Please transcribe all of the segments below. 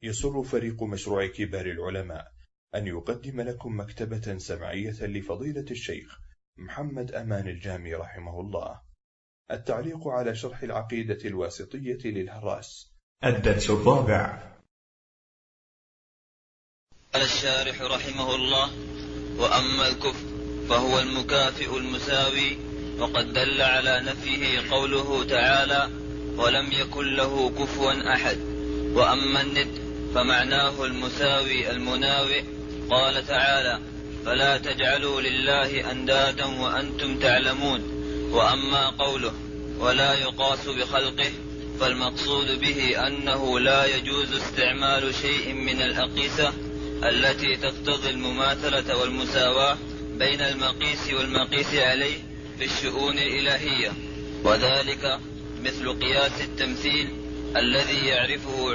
يسر فريق مشروع كبار العلماء أن يقدم لكم مكتبة سمعية لفضيلة الشيخ محمد أمان الجامي رحمه الله. التعليق على شرح العقيدة الواسطية للهراس. الدرس الرابع. قال الشارح رحمه الله: وأما الكفر فهو المكافئ المساوي، وقد دل على نفيه قوله تعالى: ولم يكن له كفوا أحد. وأما الند فمعناه المساوي المناوئ، قال تعالى: فلا تجعلوا لله أندادا وأنتم تعلمون. وأما قوله ولا يقاس بخلقه فالمقصود به أنه لا يجوز استعمال شيء من الأقيسة التي تقتضي المماثلة والمساواة بين المقيس والمقيس عليه في الشؤون الإلهية، وذلك مثل قياس التمثيل الذي يعرفه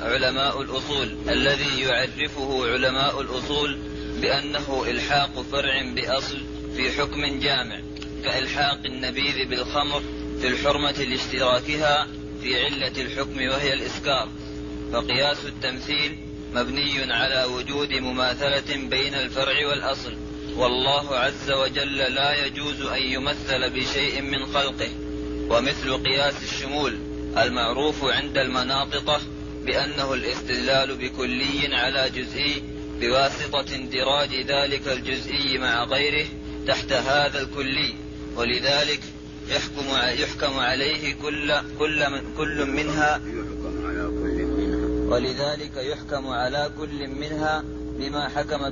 علماء الأصول بأنه إلحاق فرع بأصل في حكم جامع، كإلحاق النبيذ بالخمر في الحرمة لاشتراكها في علة الحكم وهي الإسكار. فقياس التمثيل مبني على وجود مماثلة بين الفرع والأصل، والله عز وجل لا يجوز أن يمثل بشيء من خلقه. ومثل قياس الشمول المعروف عند المناطقة بأنه الاستدلال بكلي على جزئي بواسطة اندراج ذلك الجزئي مع غيره تحت هذا الكلي، ولذلك يحكم عليه كل منها بما حكم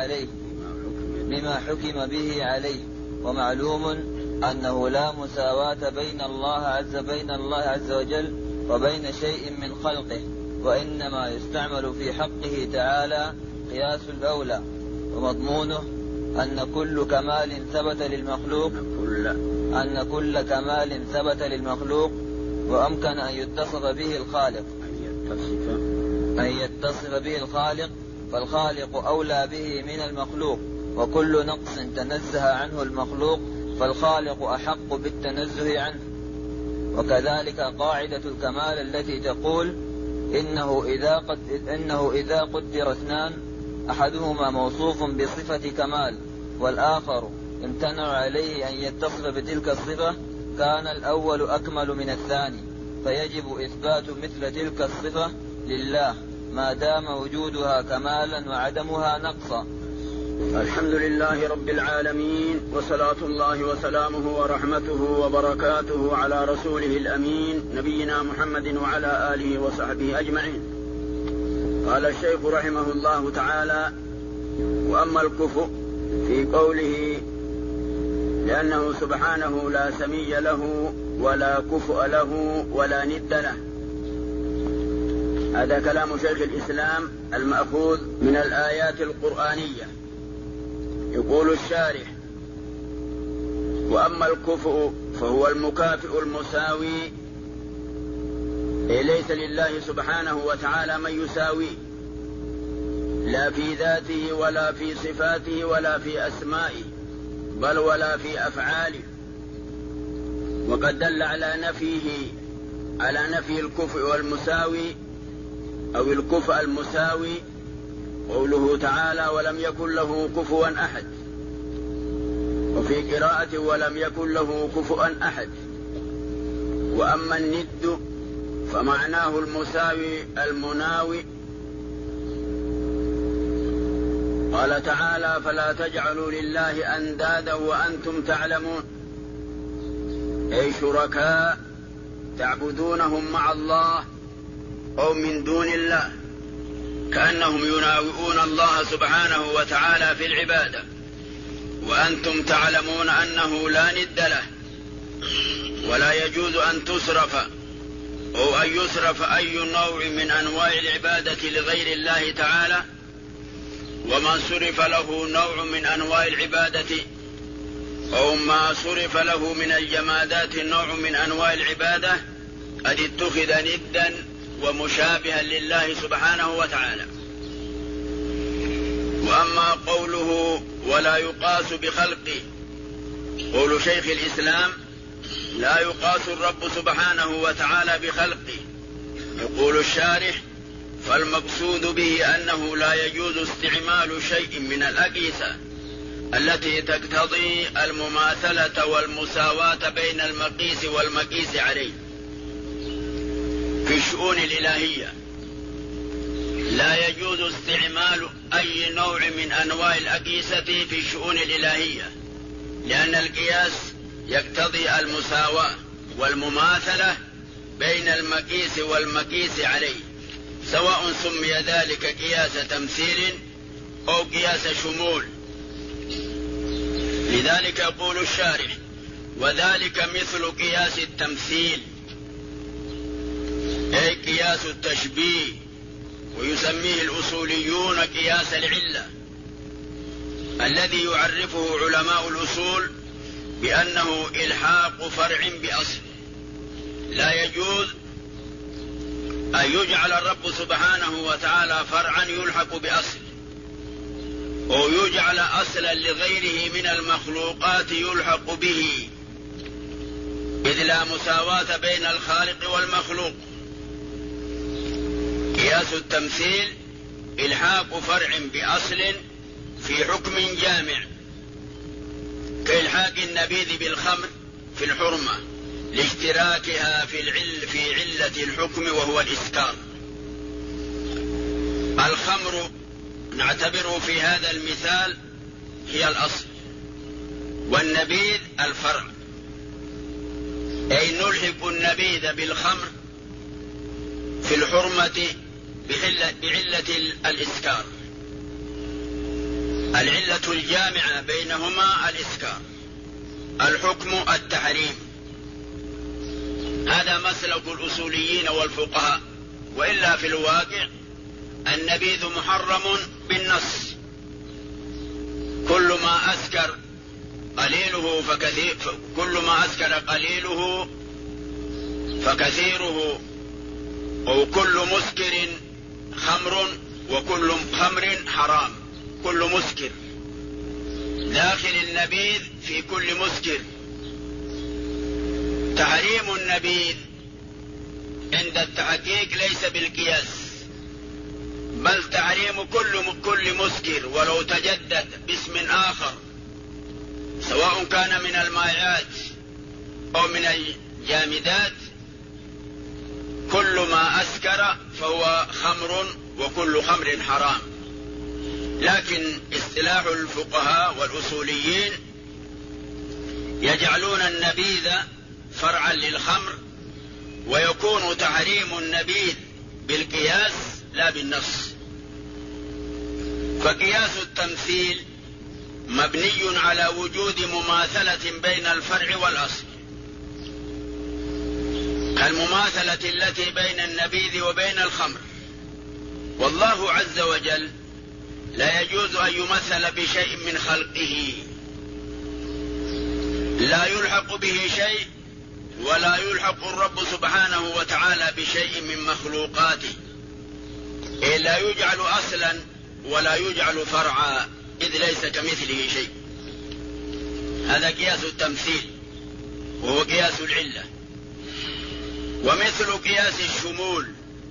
به عليه. ومعلوم أنه لا مساواة بين الله عز وجل وبين شيء من خلقه، وإنما يستعمل في حقه تعالى قياس الأولى، ومضمونه أن كل كمال ثبت للمخلوق وأمكن أن يتصف به الخالق فالخالق أولى به من المخلوق، وكل نقص تنزه عنه المخلوق فالخالق أحق بالتنزه عنه. وكذلك قاعدة الكمال التي تقول إنه إذا قدر اثنان أحدهما موصوف بصفة كمال والآخر امتنع عليه أن يتصف بتلك الصفة كان الأول أكمل من الثاني، فيجب إثبات مثل تلك الصفة لله ما دام وجودها كمالا وعدمها نقصا. الحمد لله رب العالمين، وصلاة الله وسلامه ورحمته وبركاته على رسوله الأمين نبينا محمد وعلى آله وصحبه أجمعين. قال الشيخ رحمه الله تعالى: وأما الكفء في قوله لأنه سبحانه لا سمي له ولا كفء له ولا ند له. هذا كلام شيخ الإسلام المأخوذ من الآيات القرآنية. يقول الشارح: وأما الكفء فهو المكافئ المساوي، ليس لله سبحانه وتعالى من يساويه، لا في ذاته ولا في صفاته ولا في أسمائه، بل ولا في أفعاله. وقد دل على نفي الكفء والمساوي أو الكفء المساوي قوله تعالى: ولم يكن له كفوا أحد، وفي قراءة ولم يكن له كفوا أحد. وأما الند فمعناه المساوي المناوئ، قال تعالى: فلا تجعلوا لله أندادا وأنتم تعلمون، أي شركاء تعبدونهم مع الله أو من دون الله، كأنهم يناوئون الله سبحانه وتعالى في العبادة، وأنتم تعلمون أنه لا ند له، ولا يجوز أن تصرف أو أن يصرف أي نوع من أنواع العبادة لغير الله تعالى. ومن صرف له نوع من أنواع العبادة أو ما صرف له من الجمادات نوع من أنواع العبادة قد اتخذ ندا ومشابها لله سبحانه وتعالى. وأما قوله ولا يقاس بخلقه، قول شيخ الإسلام: لا يقاس الرب سبحانه وتعالى بخلقه. يقول الشارح: فالمقصود به أنه لا يجوز استعمال شيء من الأقيسة التي تقتضي المماثلة والمساواة بين المقيس والمقيس عليه في الشؤون الإلهية. لا يجوز استعمال أي نوع من أنواع الأقيسة في الشؤون الإلهية، لأن القياس يقتضي المساواة والمماثلة بين المقيس والمقيس عليه، سواء سمي ذلك قياس تمثيل أو قياس شمول. لذلك يقول الشارح: وذلك مثل قياس التمثيل، أي قياس التشبيه، ويسميه الأصوليون قياس العلة، الذي يعرفه علماء الأصول بأنه إلحاق فرع بأصل. لا يجوز أن يجعل الرب سبحانه وتعالى فرعا يلحق بأصل، أو يجعل أصلا لغيره من المخلوقات يلحق به، إذ لا مساواة بين الخالق والمخلوق. قياس التمثيل إلحاق فرع بأصل في حكم جامع، كإلحاق النبيذ بالخمر في الحرمة لاشتراكها في علة الحكم وهو الإسكار. الخمر نعتبر في هذا المثال هي الأصل، والنبيذ الفرع، أي نلحق النبيذ بالخمر في الحرمة بعلة الإسكار. العلة الجامعة بينهما الإسكار، الحكم التحريم. هذا مسلك الأصوليين والفقهاء، وإلا في الواقع النبيذ محرم بالنص. كل ما أسكر قليله فكثيره، أو كل مسكر خمر، وكل خمر حرام. كل مسكر داخل النبيذ في كل مسكر. تحريم النبيذ عند التحقيق ليس بالقياس، بل تحريم كل مسكر ولو تجدد باسم آخر، سواء كان من المائعات أو من الجامدات. كل ما أسكر فهو خمر، وكل خمر حرام. لكن اصطلاح الفقهاء والأصوليين يجعلون النبيذ فرعا للخمر، ويكون تحريم النبيذ بالقياس لا بالنص. فقياس التمثيل مبني على وجود مماثلة بين الفرع والأصل، كالمماثلة التي بين النبيذ وبين الخمر. والله عز وجل لا يجوز أن يمثل بشيء من خلقه، لا يلحق به شيء، ولا يلحق الرب سبحانه وتعالى بشيء من مخلوقاته، إذ لا يجعل أصلا ولا يجعل فرعا، إذ ليس كمثله شيء. هذا قياس التمثيل، وهو قياس العلة. ومثل قياس الشمول،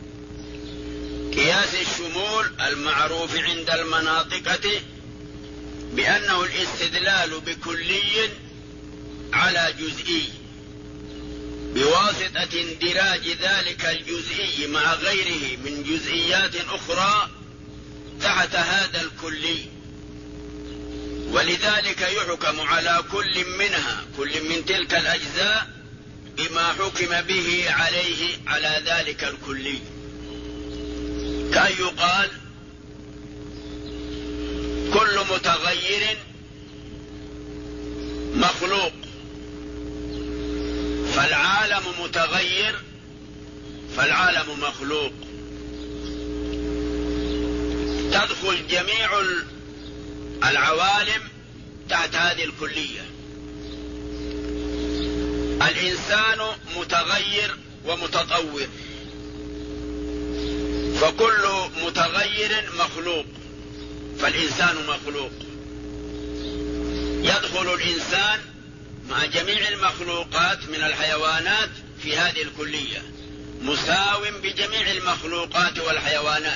قياس الشمول المعروف عند المناطقة بأنه الاستدلال بكلي على جزئي بواسطة اندراج ذلك الجزئي مع غيره من جزئيات أخرى تحت هذا الكلي، ولذلك يحكم على كل من تلك الأجزاء بما حكم به عليه على ذلك الكلي. كأن يقال كل متغير مخلوق، فالعالم متغير فالعالم مخلوق. تدخل جميع العوالم تحت هذه الكلية. الإنسان متغير ومتطور، فكل متغير مخلوق، فالإنسان مخلوق. يدخل الإنسان مع جميع المخلوقات من الحيوانات في هذه الكلية، مساو بجميع المخلوقات والحيوانات.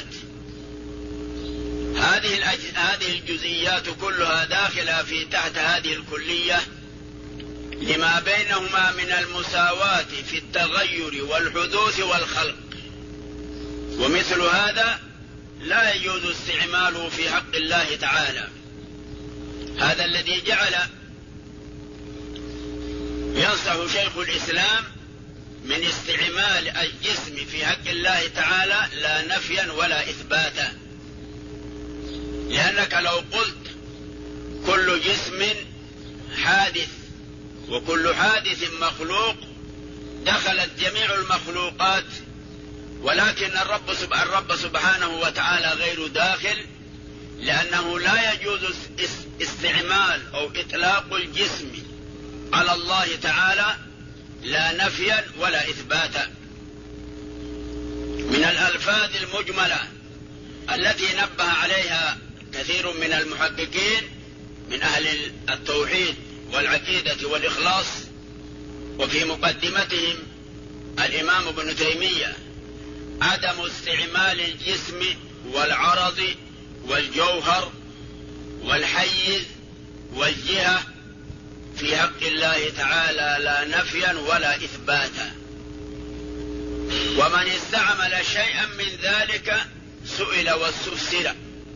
هذه الجزئيات كلها داخلة في تحت هذه الكلية لما بينهما من المساواة في التغير والحدوث والخلق، ومثل هذا لا يجوز استعماله في حق الله تعالى. هذا الذي جعل ينصح شيخ الإسلام من استعمال الجسم في حق الله تعالى لا نفيا ولا إثباتا، لأنك لو قلت كل جسم حادث وكل حادث مخلوق دخلت جميع المخلوقات، ولكن الرب سبحانه وتعالى غير داخل، لأنه لا يجوز استعمال أو إطلاق الجسم على الله تعالى لا نفيا ولا إثباتا. من الألفاظ المجملة التي نبه عليها كثير من المحققين من أهل التوحيد والعقيدة والإخلاص، وفي مقدمتهم الإمام ابن تيمية، عدم استعمال الجسم والعرض والجوهر والحيز والجهة في حق الله تعالى لا نفيا ولا إثباتا. ومن استعمل شيئا من ذلك سئل واستفسر،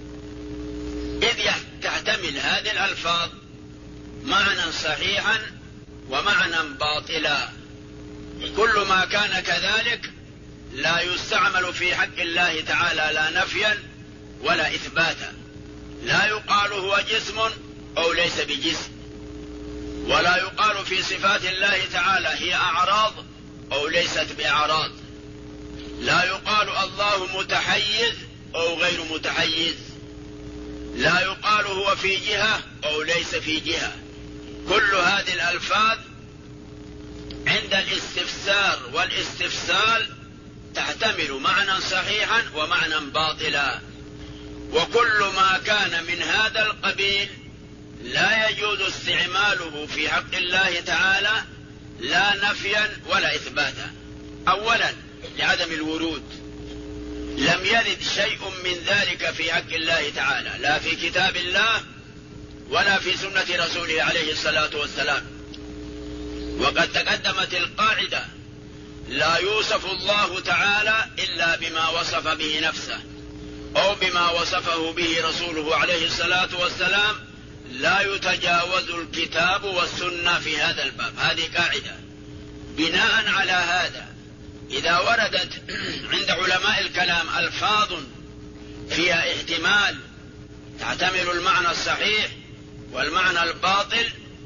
إذ تحتمل هذه الألفاظ معنى صحيحا ومعنى باطلا. كل ما كان كذلك لا يستعمل في حق الله تعالى لا نفيا ولا إثباتا. لا يقال هو جسم أو ليس بجسم، ولا يقال في صفات الله تعالى هي أعراض أو ليست بأعراض. لا يقال الله متحيز أو غير متحيز. لا يقال هو في جهة أو ليس في جهة. كل هذه الألفاظ عند الاستفسار والاستفسال تحتمل معنى صحيحا ومعنى باطلا، وكل ما كان من هذا القبيل لا يجوز استعماله في حق الله تعالى لا نفيا ولا إثباتا. أولا لعدم الورود، لم يرد شيء من ذلك في حق الله تعالى لا في كتاب الله ولا في سنة رسوله عليه الصلاة والسلام. وقد تقدمت القاعدة: لا يوصف الله تعالى إلا بما وصف به نفسه أو بما وصفه به رسوله عليه الصلاة والسلام، لا يتجاوز الكتاب والسنة في هذا الباب. هذه قاعدة. بناء على هذا إذا وردت عند علماء الكلام ألفاظ فيها احتمال تعتمل المعنى الصحيح والمعنى الباطل،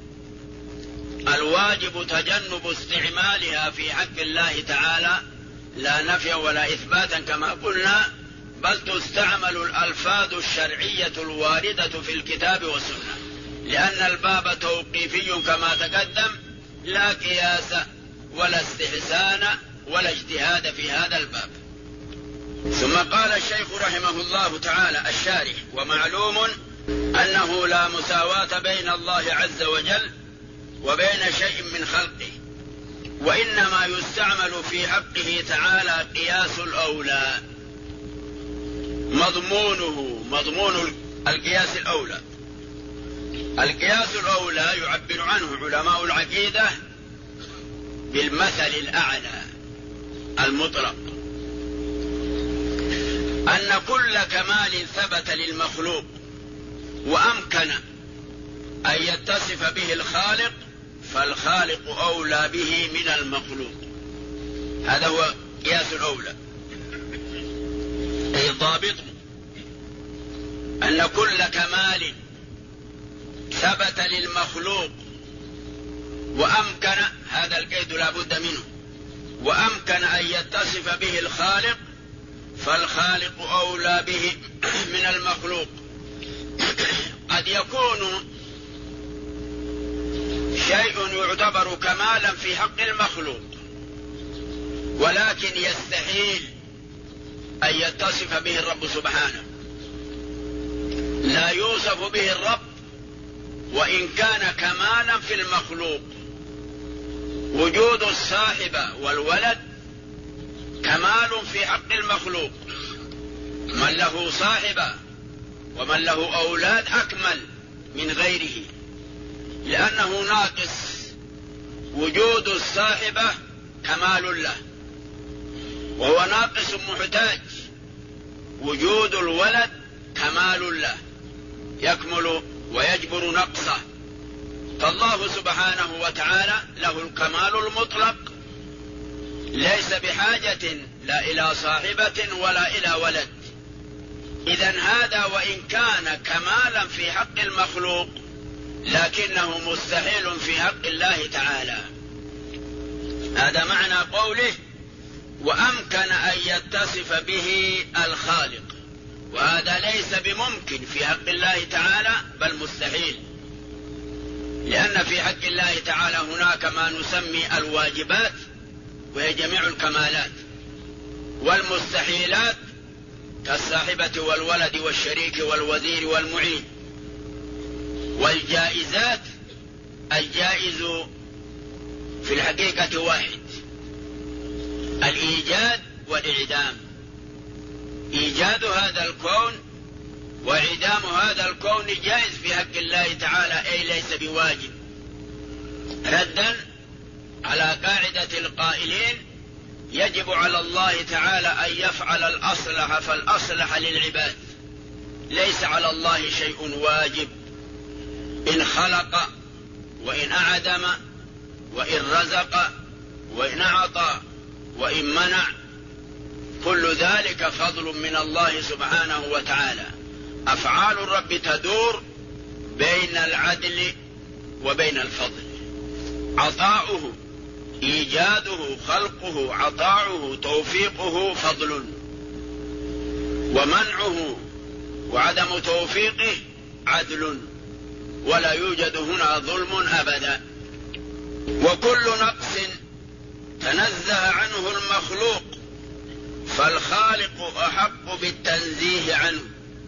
الواجب تجنب استعمالها في حق الله تعالى لا نفيا ولا إثباتا كما قلنا، بل تستعمل الألفاظ الشرعية الواردة في الكتاب والسنة، لأن الباب توقيفي كما تقدم، لا قياس ولا استحسان ولا اجتهاد في هذا الباب. ثم قال الشيخ رحمه الله تعالى الشارح: ومعلوم أنه لا مساواة بين الله عز وجل وبين شيء من خلقه، وإنما يستعمل في حقه تعالى قياس الأولى. مضمون القياس الأولى. القياس الأولى يعبر عنه علماء العقيدة بالمثل الأعلى المطلق، أن كل كمال ثبت للمخلوق وأمكن أن يتصف به الخالق فالخالق أولى به من المخلوق. هذا هو قياس الأولى، أي ضابطه أن كل كمال ثبت للمخلوق وأمكن، هذا القيد لا بد منه، وأمكن أن يتصف به الخالق فالخالق أولى به من المخلوق. قد يكون شيء يعتبر كمالا في حق المخلوق، ولكن يستحيل أن يتصف به الرب سبحانه. لا يوصف به الرب وإن كان كمالا في المخلوق. وجود الصاحب والولد كمال في حق المخلوق، من له صاحبة ومن له أولاد أكمل من غيره، لأنه ناقص. وجود الصاحبة كمال له وهو ناقص محتاج، وجود الولد كمال له يكمل ويجبر نقصه. فالله سبحانه وتعالى له الكمال المطلق، ليس بحاجة لا إلى صاحبة ولا إلى ولد. إذن هذا وإن كان كمالا في حق المخلوق لكنه مستحيل في حق الله تعالى. هذا معنى قوله وأمكن أن يتصف به الخالق، وهذا ليس بممكن في حق الله تعالى بل مستحيل، لأن في حق الله تعالى هناك ما نسمي الواجبات وهي جميع الكمالات، والمستحيلات كالصاحبة والولد والشريك والوزير والمعين، والجائزات الجائز في الحقيقة واحد، الإيجاد والإعدام. إيجاد هذا الكون وإعدام هذا الكون جائز في حق الله تعالى، أي ليس بواجب، ردا على قاعدة القائلين يجب على الله تعالى أن يفعل الأصلح فالأصلح للعباد، ليس على الله شيء واجب. إن خلق وإن أعدم وإن رزق وإن أعطى وإن منع، كل ذلك فضل من الله سبحانه وتعالى. أفعال الرب تدور بين العدل وبين الفضل، عطاؤه إيجاده خلقه، عطاؤه توفيقه فضل، ومنعه وعدم توفيقه عدل، ولا يوجد هنا ظلم أبدا. وكل نقص تنزه عنه المخلوق فالخالق أحق بالتنزيه عنه.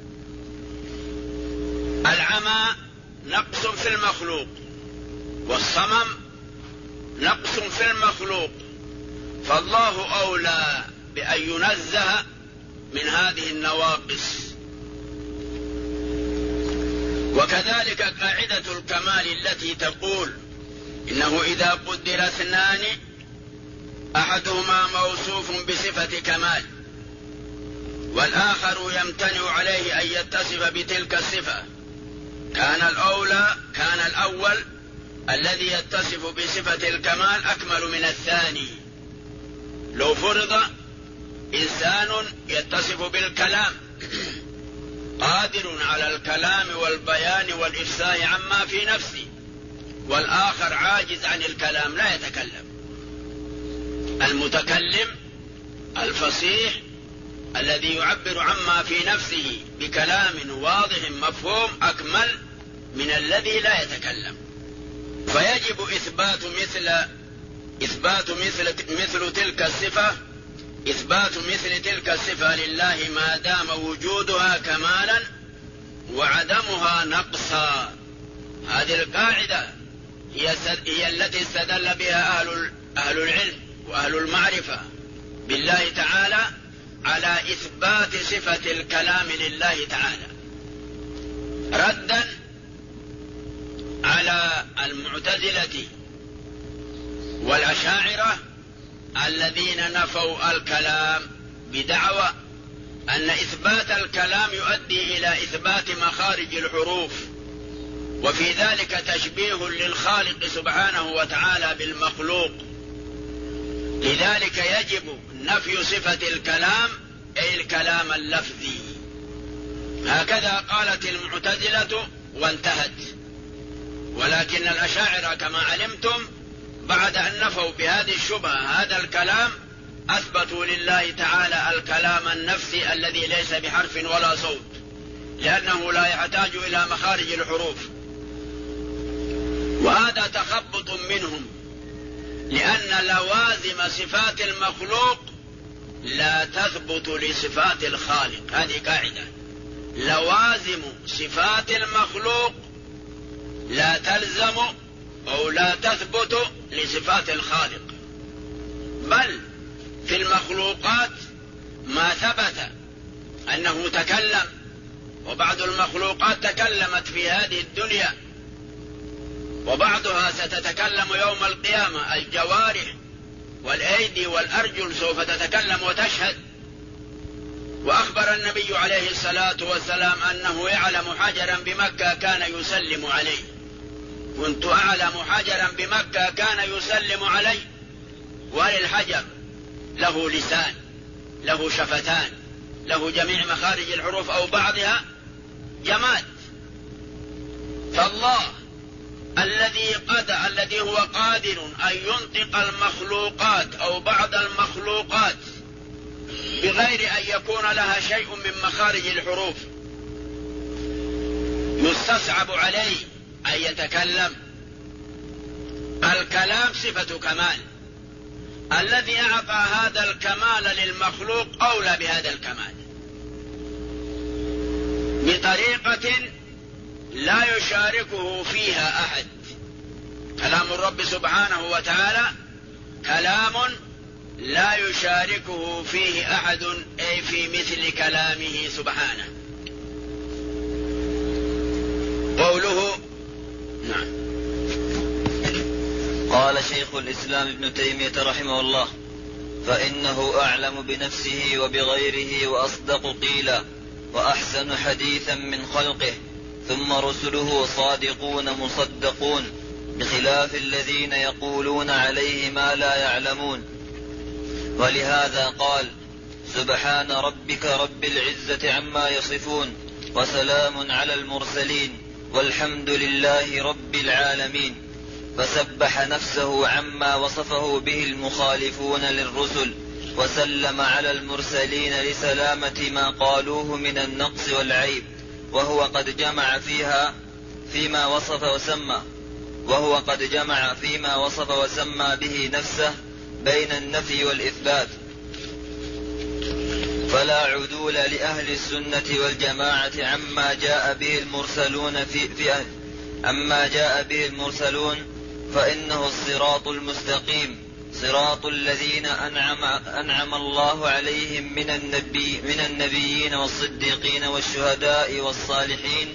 العمى نقص في المخلوق، والصمم نقص في المخلوق، فالله أولى بأن ينزه من هذه النواقص. وكذلك قاعدة الكمال التي تقول إنه إذا قدر اثنان أحدهما موصوف بصفة كمال والآخر يمتنع عليه أن يتصف بتلك الصفة، كان الأول الذي يتصف بصفة الكمال أكمل من الثاني. لو فرض إنسان يتصف بالكلام قادر على الكلام والبيان والإفصاح عما في نفسه، والآخر عاجز عن الكلام لا يتكلم، المتكلم الفصيح الذي يعبر عما في نفسه بكلام واضح مفهوم أكمل من الذي لا يتكلم. فيجب إثبات مثل تلك الصفة لله ما دام وجودها كمالا وعدمها نقصا. هذه القاعدة هي التي استدل بها أهل العلم وأهل المعرفة بالله تعالى على إثبات صفة الكلام لله تعالى، ردا على المعتزلة والأشاعرة الذين نفوا الكلام بدعوى أن إثبات الكلام يؤدي إلى إثبات مخارج الحروف، وفي ذلك تشبيه للخالق سبحانه وتعالى بالمخلوق. لذلك يجب نفي صفة الكلام أي الكلام اللفظي. هكذا قالت المعتزلة وانتهت. ولكن الأشاعرة كما علمتم بعد أن نفوا بهذه الشبهة هذا الكلام أثبتوا لله تعالى الكلام النفسي الذي ليس بحرف ولا صوت، لأنه لا يحتاج إلى مخارج الحروف. وهذا تخبط منهم، لأن لوازم صفات المخلوق لا تثبت لصفات الخالق. هذه قاعدة، لوازم صفات المخلوق لا تلزم أو لا تثبت لصفات الخالق، بل في المخلوقات ما ثبت أنه تكلم، وبعض المخلوقات تكلمت في هذه الدنيا، وبعضها ستتكلم يوم القيامة. الجوارح والأيدي والأرجل سوف تتكلم وتشهد. وأخبر النبي عليه الصلاة والسلام أنه يعلم حجرا بمكة كان يسلم عليه. كنت أعلم حجرا بمكة كان يسلم عليه. وللحجر له لسان، له شفتان، له جميع مخارج الحروف أو بعضها، جماد. فالله الذي هو قادر أن ينطق المخلوقات أو بعض المخلوقات بغير أن يكون لها شيء من مخارج الحروف، يستصعب عليه أن يتكلم. الكلام صفة كمال، الذي أعطى هذا الكمال للمخلوق أولى بهذا الكمال بطريقة لا يشاركه فيها أحد. كلام الرب سبحانه وتعالى كلام لا يشاركه فيه أحد، أي في مثل كلامه سبحانه. قوله نعم. قال شيخ الإسلام ابن تيمية رحمه الله: فإنه أعلم بنفسه وبغيره وأصدق قيلا وأحسن حديثا من خلقه، ثم رسله صادقون مصدقون، بخلاف الذين يقولون عليه ما لا يعلمون. ولهذا قال: سبحان ربك رب العزة عما يصفون، وسلام على المرسلين، والحمد لله رب العالمين. فسبح نفسه عما وصفه به المخالفون للرسل، وسلم على المرسلين لسلامة ما قالوه من النقص والعيب، وهو قد جمع فيما وصف وسمى به نفسه بين النفي والإثبات. فلا عدول لأهل السنة والجماعة عما جاء به المرسلون فإنه الصراط المستقيم، صراط الذين أنعم الله عليهم من النبيين والصديقين والشهداء والصالحين.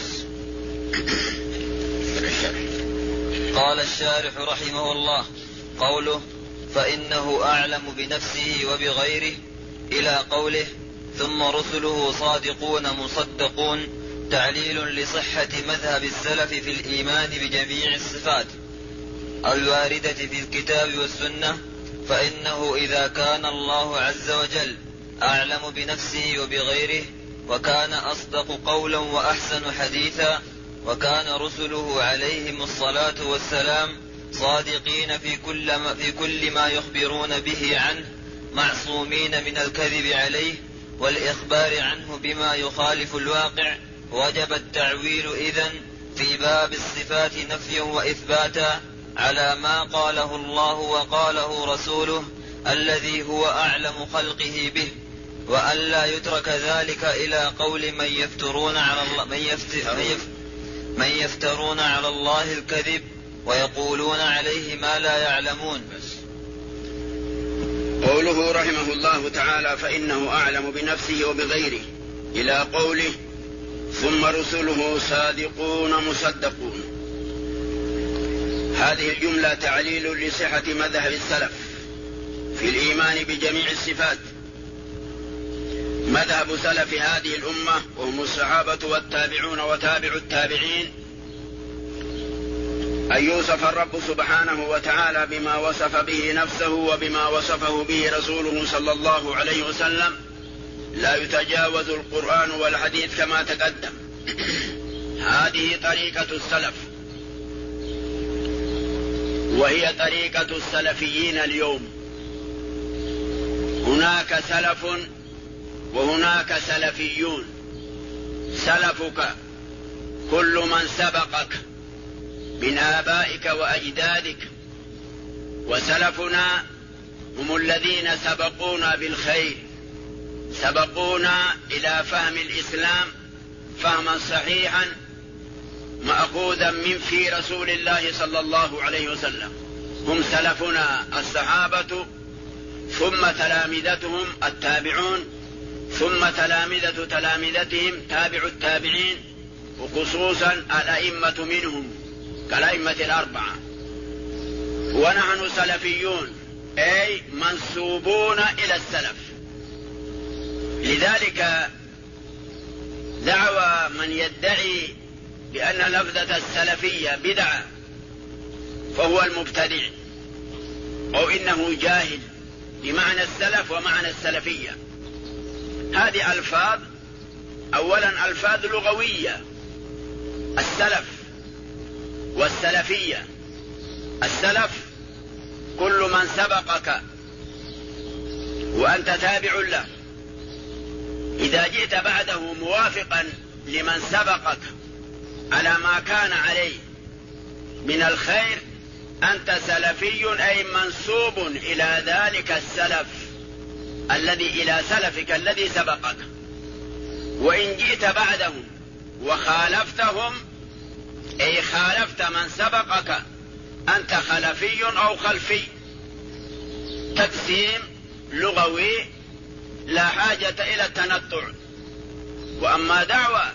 قال الشارح رحمه الله: قوله فإنه أعلم بنفسه وبغيره إلى قوله ثم رسله صادقون مصدقون تعليل لصحة مذهب السلف في الإيمان بجميع الصفات الواردة في الكتاب والسنة. فإنه إذا كان الله عز وجل أعلم بنفسه وبغيره، وكان أصدق قولا وأحسن حديثا، وكان رسله عليهم الصلاة والسلام صادقين في كل ما يخبرون به عنه، معصومين من الكذب عليه والإخبار عنه بما يخالف الواقع، وجب التعويل إذن في باب الصفات نفيا وإثباتا على ما قاله الله وقاله رسوله الذي هو أعلم خلقه به، وأن لا يترك ذلك إلى قول من يفترون على الله الكذب ويقولون عليه ما لا يعلمون. قوله رحمه الله تعالى: فإنه أعلم بنفسه وبغيره إلى قوله ثم رسله صادقون مصدقون. هذه الجملة تعليل لصحة مذهب السلف في الإيمان بجميع الصفات. مذهب سلف هذه الأمة وهم الصحابة والتابعون وتابع التابعين أن يوصف الرب سبحانه وتعالى بما وصف به نفسه وبما وصفه به رسوله صلى الله عليه وسلم، لا يتجاوز القرآن والحديث كما تقدم. هذه طريقة السلف، وهي طريقة السلفيين اليوم. هناك سلف وهناك سلفيون. سلفك كل من سبقك من آبائك وأجدادك، وسلفنا هم الذين سبقونا بالخير، سبقونا إلى فهم الإسلام فهما صحيحا مأخوذا من في رسول الله صلى الله عليه وسلم. هم سلفنا الصحابة ثم تلامذتهم التابعون، ثم تلامذة تلامذتهم تابع التابعين، وخصوصا الأئمة منهم كالأئمة الأربعة. ونحن سلفيون أي منسوبون إلى السلف. لذلك دعوى من يدعي بأن لفظة السلفية بدعة فهو المبتدع، أو إنه جاهل بمعنى السلف ومعنى السلفية. هذه ألفاظ، أولا ألفاظ لغوية، السلف والسلفية. السلف كل من سبقك وأنت تابع له، إذا جئت بعده موافقا لمن سبقك على ما كان عليه من الخير أنت سلفي، أي منسوب إلى ذلك السلف إلى سلفك الذي سبقك. وإن جئت بعدهم وخالفتهم أي خالفت من سبقك أنت خلفي أو خلفي. تقسيم لغوي لا حاجة إلى التنطع. وأما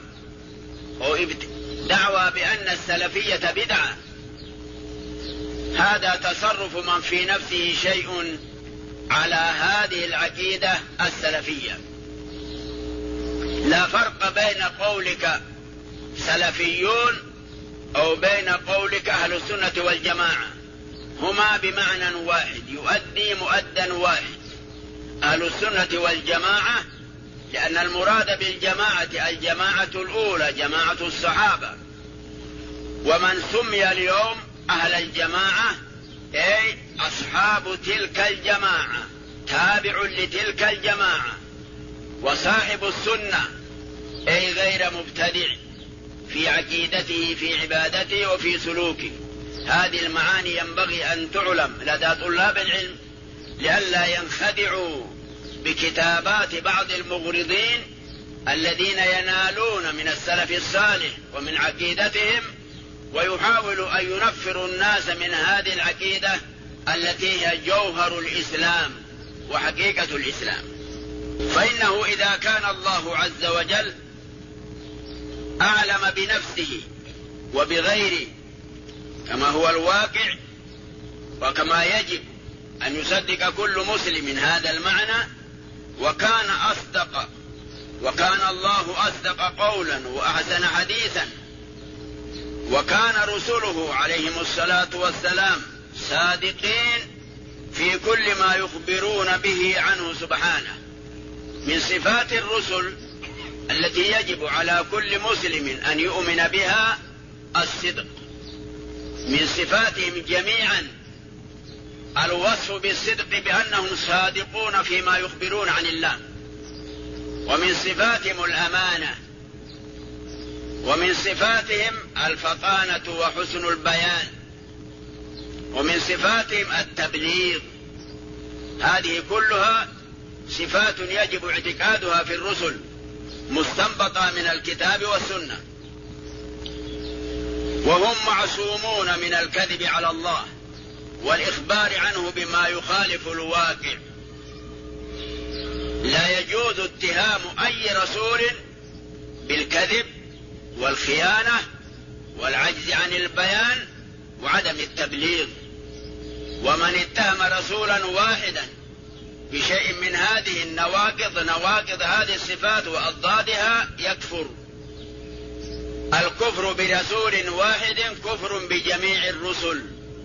دعوى بأن السلفية بدعة، هذا تصرف من في نفسه شيء على هذه العقيدة السلفية. لا فرق بين قولك سلفيون أو بين قولك أهل السنة والجماعة، هما بمعنى واحد، يؤدي مؤدا واحد. أهل السنة والجماعة لأن المراد بالجماعة الجماعة الأولى جماعة الصحابة. ومن سمي اليوم أهل الجماعة أي أصحاب تلك الجماعة، تابع لتلك الجماعة. وصاحب السنة أي غير مبتدع في عقيدته في عبادته وفي سلوكه. هذه المعاني ينبغي أن تعلم لدى طلاب العلم لئلا ينخدعوا بكتابات بعض المغرضين الذين ينالون من السلف الصالح ومن عقيدتهم، ويحاولوا أن ينفروا الناس من هذه العقيدة التي هي جوهر الإسلام وحقيقة الإسلام. فإنه إذا كان الله عز وجل أعلم بنفسه وبغيره كما هو الواقع وكما يجب أن يصدق كل مسلم هذا المعنى، وكان الله أصدق قولا وأحسن حديثا، وكان رسله عليهم الصلاة والسلام صادقين في كل ما يخبرون به عنه سبحانه. من صفات الرسل التي يجب على كل مسلم أن يؤمن بها الصدق. من صفاتهم جميعا الوصف بالصدق بأنهم صادقون فيما يخبرون عن الله. ومن صفاتهم الأمانة، ومن صفاتهم الفطانة وحسن البيان، ومن صفاتهم التبليغ. هذه كلها صفات يجب اعتقادها في الرسل مستنبطة من الكتاب والسنة. وهم معصومون من الكذب على الله والإخبار عنه بما يخالف الواقع. لا يجوز اتهام أي رسول بالكذب والخيانة والعجز عن البيان وعدم التبليغ. ومن اتهم رسولا واحدا بشيء من هذه نواقض هذه الصفات وأضدادها يكفر. الكفر برسول واحد كفر بجميع الرسل،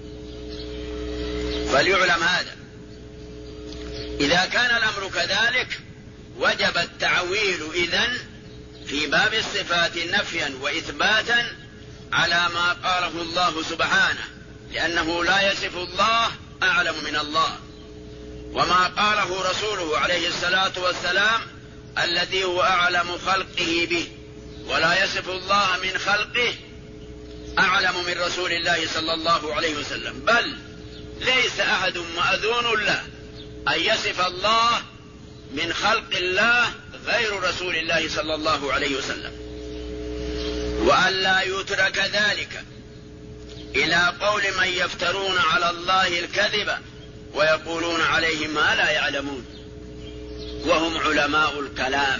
فليعلم هذا. إذا كان الأمر كذلك وجب التعويل إذن في باب الصفات نفيا وإثباتا على ما قاله الله سبحانه، لأنه لا يصف الله أعلم من الله، وما قاله رسوله عليه الصلاة والسلام الذي هو أعلم خلقه به، ولا يصف الله من خلقه أعلم من رسول الله صلى الله عليه وسلم. بل ليس أحد مأذون له أن يصف الله من خلق الله غير رسول الله صلى الله عليه وسلم. وأن لا يترك ذلك إلى قول من يفترون على الله الكذب ويقولون عليه ما لا يعلمون وهم علماء الكلام.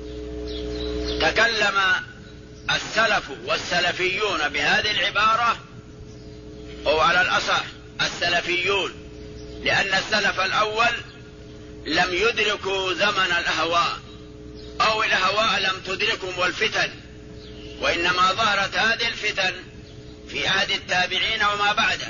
تكلم السلف والسلفيون بهذه العبارة، أو على الأصح السلفيون، لأن السلف الأول لم يدركوا زمن الأهواء، أو الأهواء لم تدركهم والفتن، وإنما ظهرت هذه الفتن في عهد التابعين وما بعده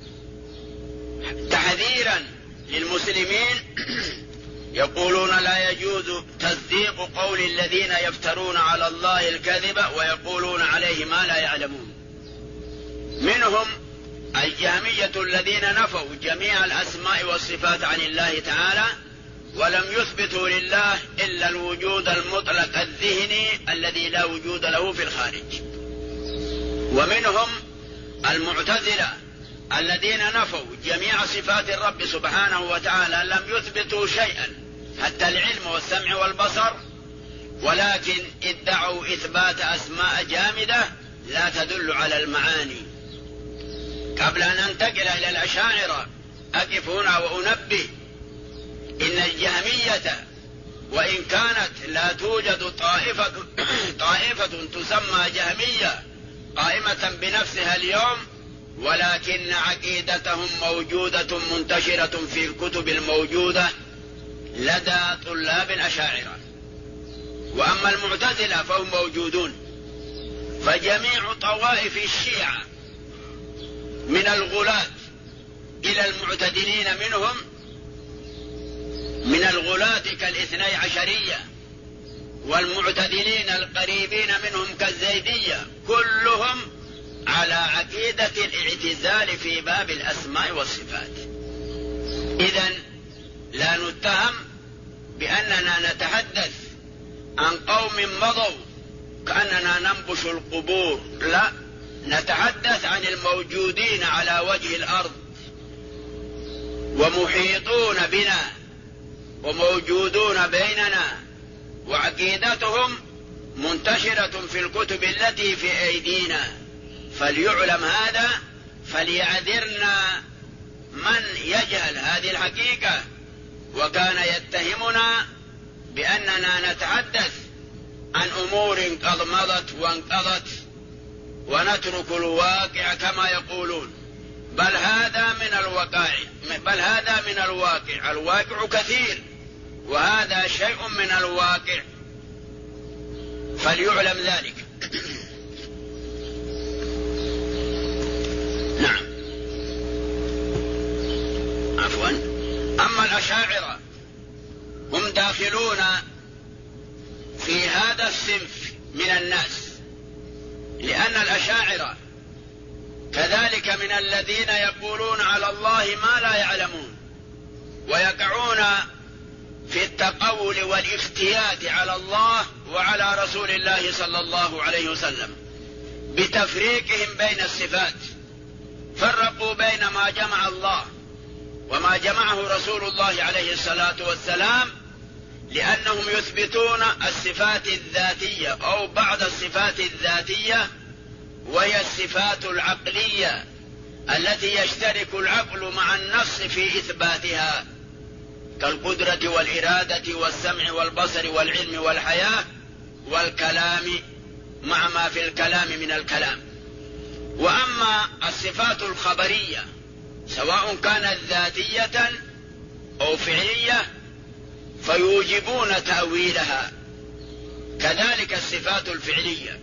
تحذيرا للمسلمين. يقولون لا يجوز تصديق قول الذين يفترون على الله الكذب ويقولون عليه ما لا يعلمون. منهم الجهمية الذين نفوا جميع الأسماء والصفات عن الله تعالى، ولم يثبتوا لله إلا الوجود المطلق الذهني الذي لا وجود له في الخارج. ومنهم المعتزلة الذين نفوا جميع صفات الرب سبحانه وتعالى، لم يثبتوا شيئا حتى العلم والسمع والبصر، ولكن ادعوا إثبات أسماء جامدة لا تدل على المعاني. قبل أن أنتقل إلى الأشاعرة أقف هنا وأنبه إن الجهمية وإن كانت لا توجد طائفة تسمى جهمية قائمة بنفسها اليوم، ولكن عقيدتهم موجودة منتشرة في الكتب الموجودة لدى طلاب الأشاعرة. وأما المعتزلة فهم موجودون. فجميع طوائف الشيعة من الغلاة إلى المعتدلين منهم، من الغلاة كالاثني عشرية والمعتدلين القريبين منهم كالزيدية، كلهم على عقيدة الاعتزال في باب الأسماء والصفات. إذن لا نتهم بأننا نتحدث عن قوم مضوا كأننا ننبش القبور، لا، نتحدث عن الموجودين على وجه الأرض ومحيطون بنا وموجودون بيننا، وعقيدتهم منتشرة في الكتب التي في أيدينا. فليعلم هذا، فليعذرنا من يجهل هذه الحقيقة وكان يتهمنا بأننا نتحدث عن أمور قد مضت وانقضت ونترك الواقع كما يقولون. بل هذا من الواقع. الواقع كثير وهذا شيء من الواقع، فليعلم ذلك. نعم، عفوا. أما الأشاعرة هم داخلون في هذا الصنف من الناس، لأن الأشاعرة كذلك من الذين يقولون على الله ما لا يعلمون، ويقعون في التقول والافتيات على الله وعلى رسول الله صلى الله عليه وسلم بتفريقهم بين الصفات. فرقوا بين ما جمع الله وما جمعه رسول الله عليه الصلاة والسلام، لأنهم يثبتون الصفات الذاتية أو بعض الصفات الذاتية، وهي الصفات العقلية التي يشترك العقل مع النص في إثباتها، كالقدرة والإرادة والسمع والبصر والعلم والحياة والكلام مع ما في الكلام من الكلام. وأما الصفات الخبرية سواء كانت ذاتية أو فعلية فيوجبون تأويلها، كذلك الصفات الفعلية.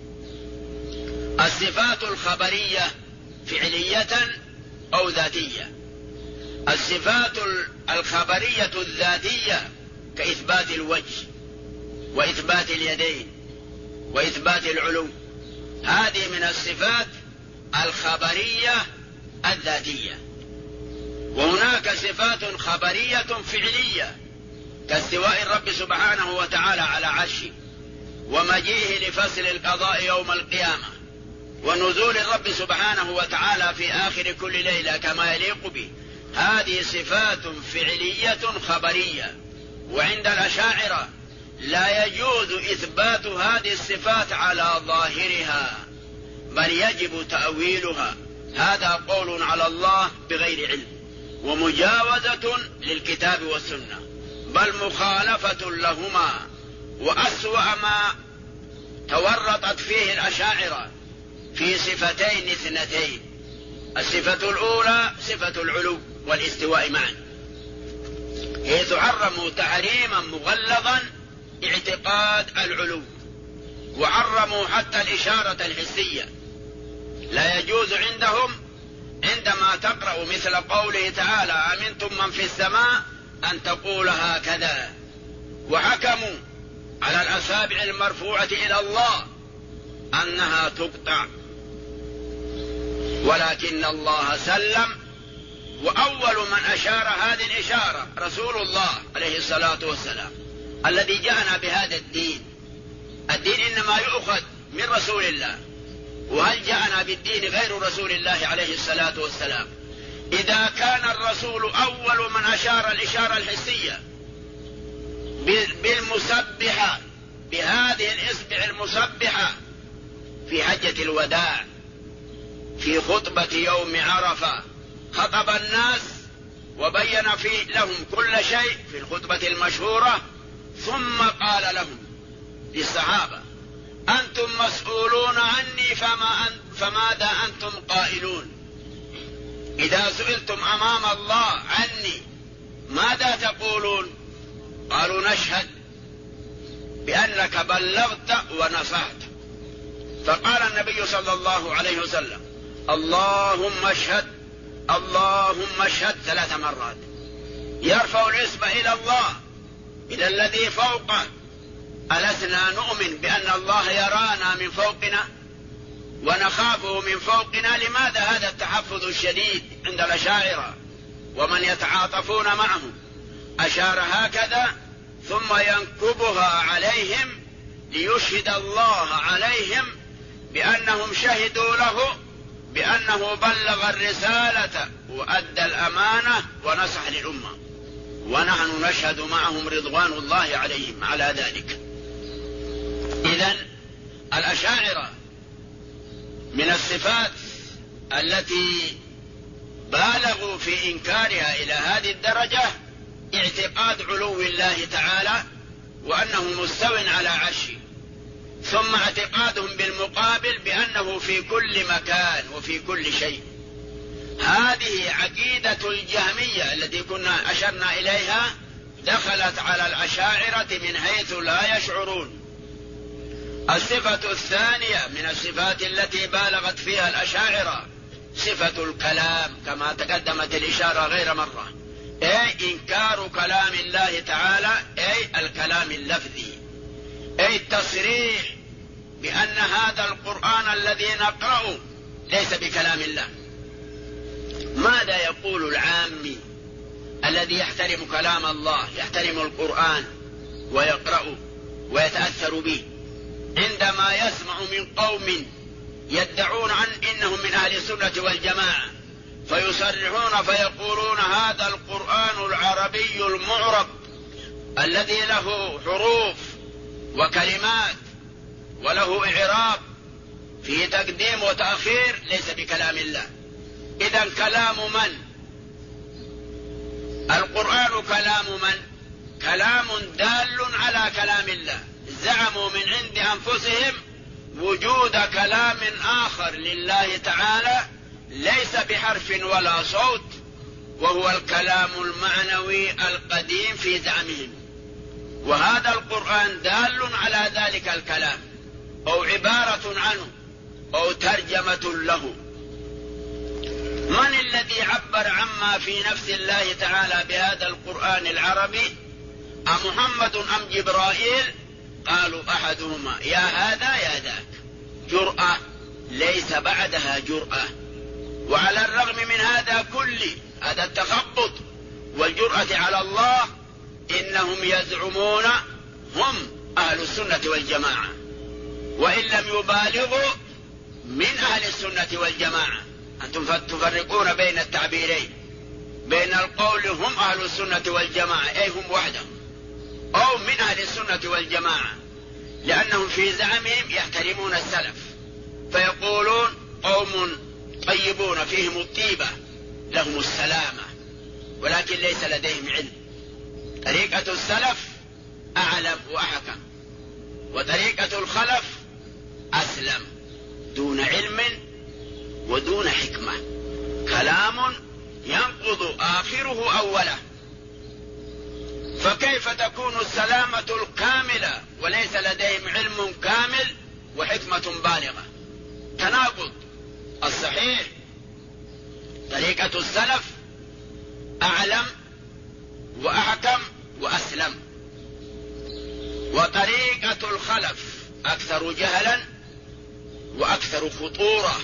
الصفات الخبرية فعلية أو ذاتية. الصفات الخبرية الذاتية كإثبات الوجه وإثبات اليدين وإثبات العلو، هذه من الصفات الخبرية الذاتية. وهناك صفات خبرية فعلية كاستواء الرب سبحانه وتعالى على عرشه، ومجيئه لفصل القضاء يوم القيامة، ونزول الرب سبحانه وتعالى في آخر كل ليلة كما يليق به. هذه صفات فعلية خبرية. وعند الأشاعرة لا يجوز إثبات هذه الصفات على ظاهرها، بل يجب تأويلها. هذا قول على الله بغير علم. ومجاوزة للكتاب والسنة، بل مخالفة لهما، وأسوأ ما تورطت فيه الأشاعرة في صفتين اثنتين. الصفة الأولى صفة العلو والاستواء معا، حيث عرموا تحريما مغلظا اعتقاد العلو، وعرموا حتى الإشارة الحسية. لا يجوز عندهم عندما تقرأ مثل قوله تعالى أمنتم من في السماء أن تقول هكذا، وحكموا على الأصابع المرفوعة إلى الله أنها تقطع، ولكن الله سلم. وأول من أشار هذه الإشارة رسول الله عليه الصلاة والسلام الذي جاءنا بهذا الدين. الدين إنما يؤخذ من رسول الله، وهل جاءنا بالدين غير رسول الله عليه الصلاة والسلام؟ إذا كان الرسول أول من أشار الإشارة الحسية بالمسبحة، بهذه الإصبع المسبحة في حجة الوداع في خطبة يوم عرفة، خطب الناس وبين لهم كل شيء في الخطبة المشهورة، ثم قال لهم للصحابة أنتم مسؤولون عني فماذا أنتم قائلون؟ إذا سئلتم أمام الله عني ماذا تقولون؟ قالوا نشهد بأنك بلغت ونصحت. فقال النبي صلى الله عليه وسلم اللهم اشهد اللهم اشهد 3 مرات، يرفع الإصبع إلى الله إلى الذي فوقه. ألسنا نؤمن بأن الله يرانا من فوقنا ونخافه من فوقنا؟ لماذا هذا التحفظ الشديد عند الأشاعرة ومن يتعاطفون معهم؟ أشار هكذا ثم ينكبها عليهم ليشهد الله عليهم بأنهم شهدوا له بأنه بلغ الرسالة وأدى الأمانة ونصح للأمة، ونحن نشهد معهم رضوان الله عليهم على ذلك. إذن الأشاعرة من الصفات التي بالغوا في إنكارها إلى هذه الدرجة اعتقاد علو الله تعالى وأنه مستو على عرشه، ثم اعتقادهم بالمقابل بأنه في كل مكان وفي كل شيء. هذه عقيدة الجهمية التي كنا أشرنا إليها، دخلت على الأشاعرة من حيث لا يشعرون. الصفة الثانية من الصفات التي بالغت فيها الأشاعرة صفة الكلام، كما تقدمت الإشارة غير مرة، أي إنكار كلام الله تعالى، أي الكلام اللفظي، أي التصريح بأن هذا القرآن الذي نقرأه ليس بكلام الله. ماذا يقول العامي الذي يحترم كلام الله، يحترم القرآن ويقرأه ويتأثر به، عندما يسمع من قوم يدعون عن إنهم من أهل السنة والجماعة فيصرحون فيقولون هذا القرآن العربي المعرب الذي له حروف وكلمات وله إعراب في تقديم وتأخير ليس بكلام الله؟ إذن كلام من؟ القرآن كلام من؟ كلام دال على كلام الله. زعموا من عند أنفسهم وجود كلام آخر لله تعالى ليس بحرف ولا صوت، وهو الكلام المعنوي القديم في زعمهم، وهذا القرآن دال على ذلك الكلام أو عبارة عنه أو ترجمة له. من الذي عبر عما في نفس الله تعالى بهذا القرآن العربي؟ أمحمد أم جبرائيل؟ قالوا أحدهما، يا هذا يا ذاك. جرأة ليس بعدها جرأة. وعلى الرغم من هذا كله، هذا التخبط والجرأة على الله، إنهم يزعمون هم أهل السنة والجماعة، وإن لم يبالغوا من أهل السنة والجماعة. أنتم تفرقون بين التعبيرين، بين القول هم أهل السنة والجماعة أي هم وحدهم، أو من أهل السنة والجماعة، لأنهم في زعمهم يحترمون السلف، فيقولون قوم طيبون فيهم الطيبة لهم السلامة، ولكن ليس لديهم علم. طريقة السلف أعلم وأحكم، وطريقة الخلف أسلم، دون علم ودون حكمة، كلام ينقض آخره أوله. فكيف تكون السلامة الكاملة وليس لديهم علم كامل وحكمة بالغة؟ تناقض. الصحيح طريقة السلف أعلم وأحكم وأسلم، وطريقة الخلف أكثر جهلا وأكثر خطورة.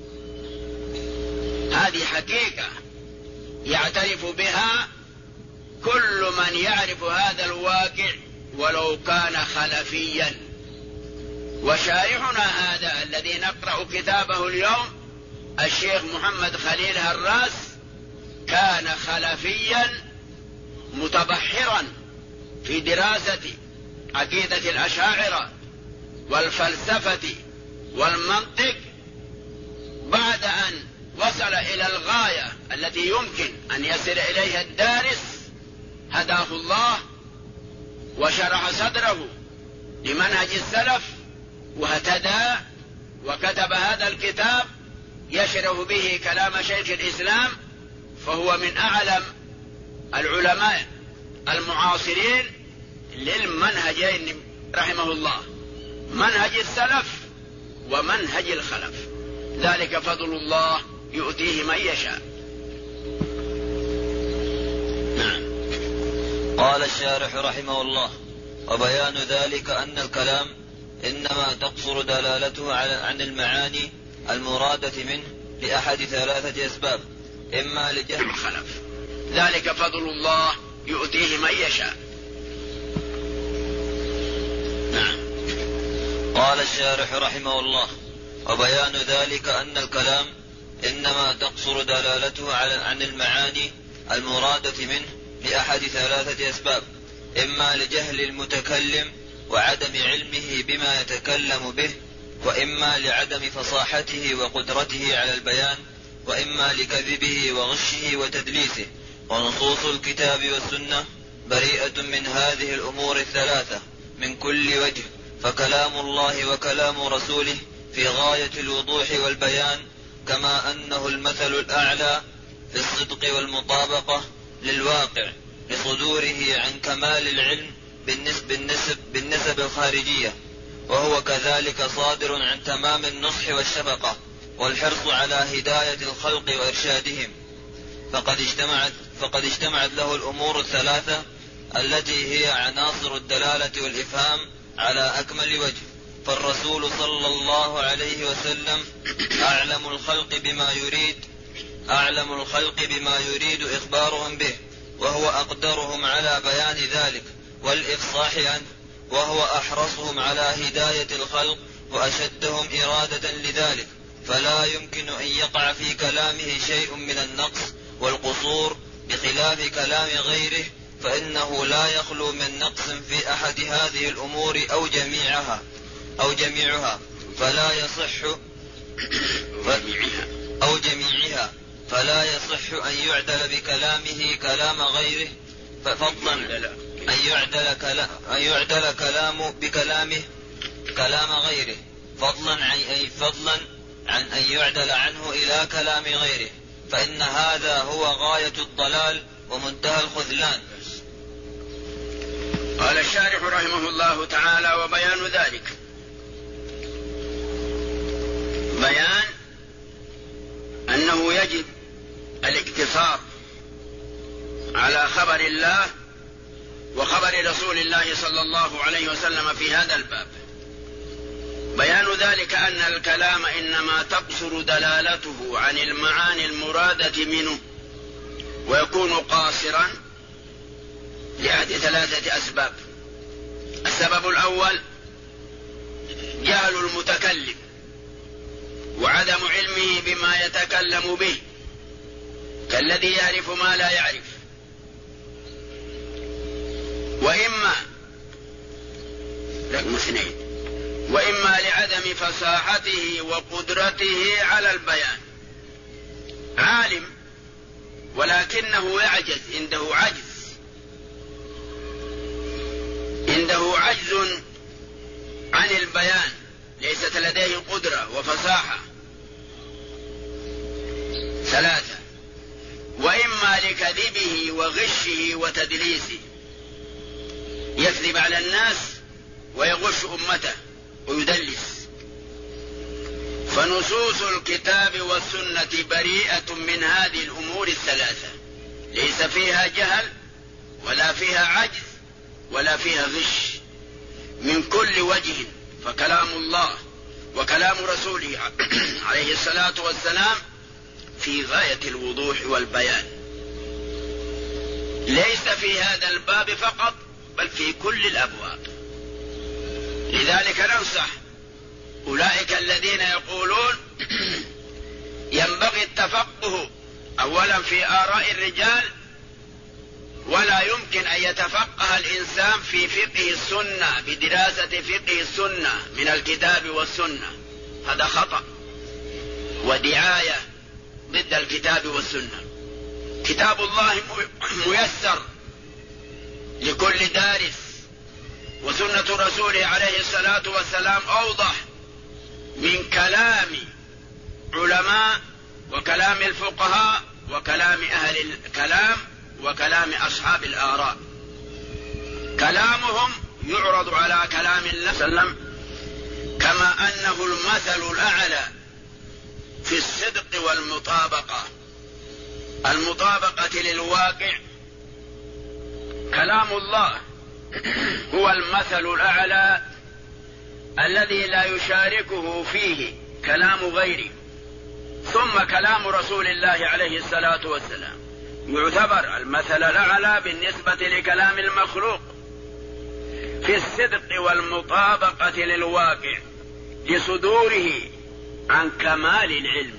هذه حقيقة يعترف بها كل من يعرف هذا الواقع ولو كان خلفيا. وشارحنا هذا الذي نقرأ كتابه اليوم الشيخ محمد خليل هراس كان خلفيا متبحرا في دراسة عقيدة الأشاعرة والفلسفة والمنطق. بعد أن وصل إلى الغاية التي يمكن أن يصل إليها الدارس هداه الله وشرح صدره لمنهج السلف واهتدى، وكتب هذا الكتاب يشرح به كلام شيخ الإسلام، فهو من أعلم العلماء المعاصرين للمنهجين رحمه الله، منهج السلف ومنهج الخلف. ذلك فضل الله يؤتيه من يشاء. نعم. قال الشارح رحمه الله: وبيان ذلك أن الكلام إنما تقصر دلالته عن المعاني المرادة منه لأحد ثلاثة أسباب: إما لجهل الخلف. ذلك فضل الله يؤتيه من يشاء. نعم. قال الشارح رحمه الله: وبيان ذلك أن الكلام إنما تقصر دلالته عن المعاني المرادة منه لأحد ثلاثة أسباب: إما لجهل المتكلم وعدم علمه بما يتكلم به، وإما لعدم فصاحته وقدرته على البيان، وإما لكذبه وغشه وتدليسه. ونصوص الكتاب والسنة بريئة من هذه الأمور الثلاثة من كل وجه، فكلام الله وكلام رسوله في غاية الوضوح والبيان، كما أنه المثل الأعلى في الصدق والمطابقة للواقع لصدوره عن كمال العلم بالنسب الخارجية، وهو كذلك صادر عن تمام النصح والشفقة والحرص على هداية الخلق وإرشادهم. فقد اجتمعت له الأمور الثلاثة التي هي عناصر الدلالة والإفهام على أكمل وجه. فالرسول صلى الله عليه وسلم أعلم الخلق بما يريد إخبارهم به، وهو أقدرهم على بيان ذلك والإفصاح عنه، وهو أحرصهم على هداية الخلق وأشدهم إرادة لذلك، فلا يمكن أن يقع في كلامه شيء من النقص والقصور، بخلاف كلام غيره فإنه لا يخلو من نقص في أحد هذه الأمور أو جميعها فلا يصح أن يعدل بكلامه كلام غيره، فضلا أن يعدل بكلامه كلام غيره، فضلا عن أن يعدل عنه إلى كلام غيره، فإن هذا هو غاية الضلال ومنتهى الخذلان. قال الشارح رحمه الله تعالى: وبيان ذلك، بيان أنه يجب الاقتصار على خبر الله وخبر رسول الله صلى الله عليه وسلم في هذا الباب. بيان ذلك أن الكلام إنما تقصر دلالته عن المعاني المرادة منه، ويكون قاصرا لأحد ثلاثة أسباب. السبب الأول جهل المتكلم وعدم علمه بما يتكلم به، كالذي يعرف ما لا يعرف. وإما لعدم فصاحته وقدرته على البيان. عالم ولكنه يعجز، عنده عجز عن البيان، ليست لديه قدرة وفصاحة. 3 وإما لكذبه وغشه وتدليسه، يكذب على الناس ويغش أمته ويدلس. فنصوص الكتاب والسنة بريئة من هذه الأمور الثلاثة، ليس فيها جهل ولا فيها عجز ولا فيها غش من كل وجه. فكلام الله وكلام رسوله عليه الصلاة والسلام في غاية الوضوح والبيان، ليس في هذا الباب فقط بل في كل الأبواب. لذلك ننصح أولئك الذين يقولون ينبغي التفقه أولا في آراء الرجال، ولا يمكن أن يتفقه الإنسان في فقه السنة بدراسة فقه السنة من الكتاب والسنة. هذا خطأ ودعاية ضد الكتاب والسنة. كتاب الله ميسر لكل دارس، وسنة رسوله عليه الصلاة والسلام أوضح من كلام علماء وكلام الفقهاء وكلام أهل الكلام وكلام أصحاب الآراء. كلامهم يعرض على كلام الله صلى الله عليه وسلم، كما أنه المثل الأعلى في الصدق المطابقة للواقع. كلام الله هو المثل الأعلى الذي لا يشاركه فيه كلام غيره. ثم كلام رسول الله عليه الصلاة والسلام يعتبر المثل الأعلى بالنسبة لكلام المخلوق في الصدق والمطابقة للواقع، لصدوره عن كمال العلم.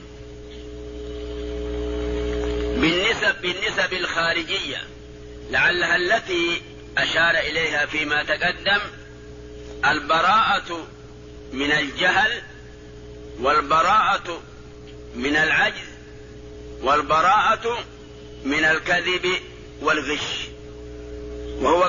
بالنسب الخارجية لعلها التي أشار إليها فيما تقدم، البراءة من الجهل، والبراءة من العجز، والبراءة من الكذب والغش. وهو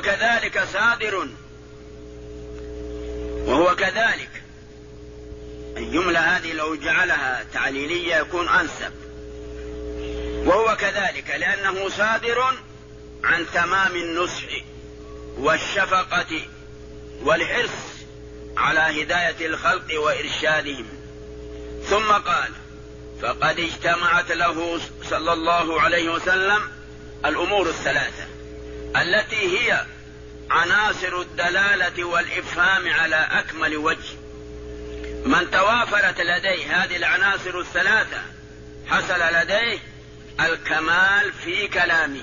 كذلك الجملة هذه لو جعلها تعليلية يكون أنسب. وهو كذلك لأنه صادر عن تمام النصح والشفقة والحرص على هداية الخلق وإرشادهم. ثم قال: فقد اجتمعت له صلى الله عليه وسلم الأمور الثلاثة التي هي عناصر الدلالة والإفهام على أكمل وجه. من توافرت لديه هذه العناصر الثلاثة حصل لديه الكمال في كلامه.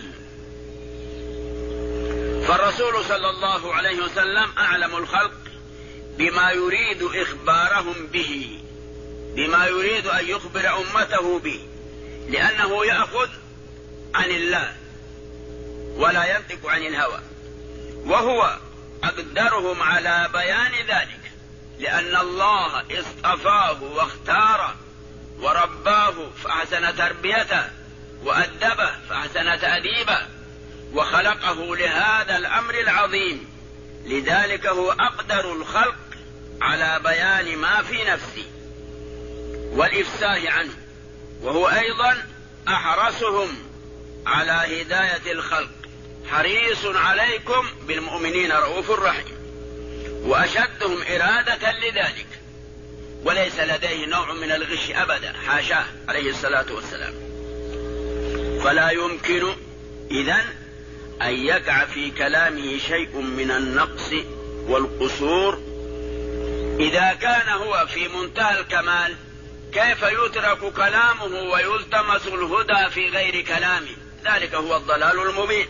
فالرسول صلى الله عليه وسلم أعلم الخلق بما يريد إخبارهم به، بما يريد أن يخبر أمته به، لأنه يأخذ عن الله ولا ينطق عن الهوى، وهو أقدرهم على بيان ذلك، لأن الله اصطفاه واختاره ورباه فأحسن تربيته وأدبه فأحسن تأديبه وخلقه لهذا الأمر العظيم. لذلك هو أقدر الخلق على بيان ما في نفسه والإفساه عنه، وهو أيضا أحرصهم على هداية الخلق. حريص عليكم بالمؤمنين رؤوف رحيم، وأشدهم إرادة لذلك، وليس لديه نوع من الغش أبدا، حاشاه عليه الصلاة والسلام. فلا يمكن إذن أن يقع في كلامه شيء من النقص والقصور. إذا كان هو في منتهى الكمال كيف يترك كلامه ويلتمس الهدى في غير كلامه؟ ذلك هو الضلال المبين.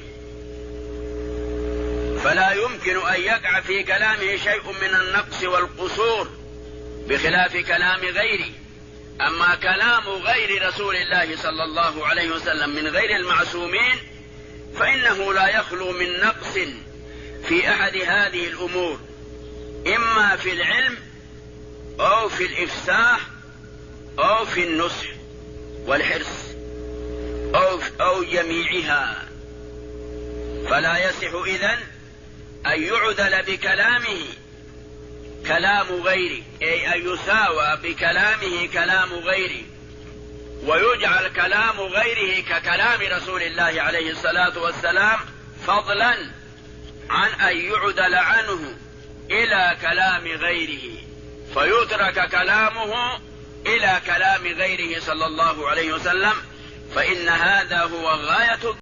فلا يمكن أن يقع في كلامه شيء من النقص والقصور بخلاف كلام غيره. أما كلام غير رسول الله صلى الله عليه وسلم من غير المعصومين فإنه لا يخلو من نقص في أحد هذه الأمور، إما في العلم أو في الإفساح أو في النصح والحرص. أو جميعها. فلا يصح إذن أن يعدل بكلامه كلام غيره، أي أن يساوى بكلامه كلام غيره، ويجعل كلام غيره ككلام رسول الله عليه الصلاة والسلام، فضلا عن أن يعدل عنه إلى كلام غيره، فيترك كلامه إلى كلام غيره صلى الله عليه وسلم، فإن هذا هو غاية